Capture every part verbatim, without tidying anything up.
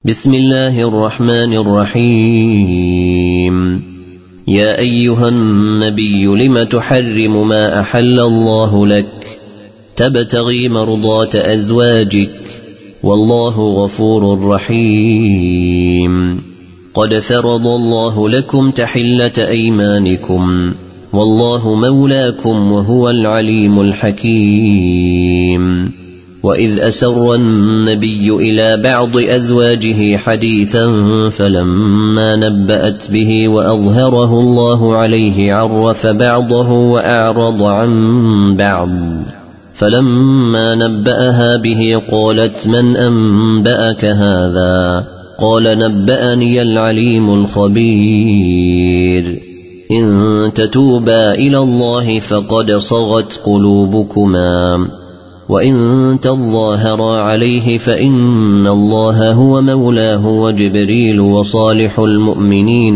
بسم الله الرحمن الرحيم. يا أيها النبي لم تحرم ما أحل الله لك تبتغي مرضات أزواجك والله غفور رحيم. قد فرض الله لكم تحلة أيمانكم والله مولاكم وهو العليم الحكيم. وإذ أسر النبي إلى بعض أزواجه حديثا فلما نبأت به وأظهره الله عليه عرف بعضه وأعرض عن بعض. فلما نبأها به قالت من أنبأك هذا؟ قال نبأني العليم الخبير. إن تتوبا إلى الله فقد صغت قلوبكما وإن تظاهرا عليه فإن الله هو مولاه وجبريل وصالح المؤمنين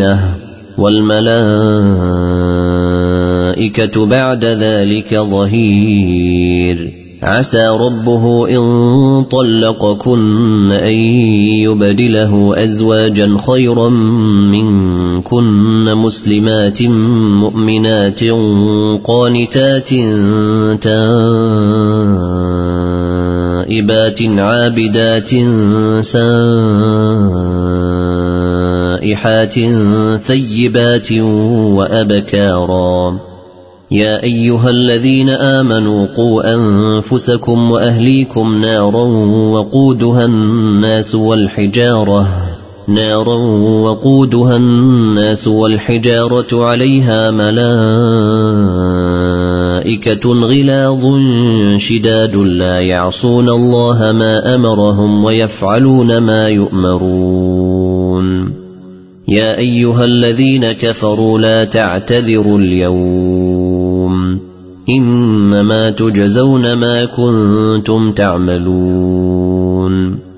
والملائكة بعد ذلك ظهير. عسى ربه إن طلقكن أن يبدله أزواجا خيرا منكن مسلمات مؤمنات قانتات تائبات عابدات سائحات ثيبات وأبكارا. يا أيها الذين آمنوا قوا أنفسكم وأهليكم نارا وقودها الناس والحجارة نارا وقودها الناس والحجارة عليها ملائكة غلاظ شداد لا يعصون الله ما أمرهم ويفعلون ما يؤمرون. يا أيها الذين كفروا لا تعتذروا اليوم إنما تجزون ما كنتم تعملون.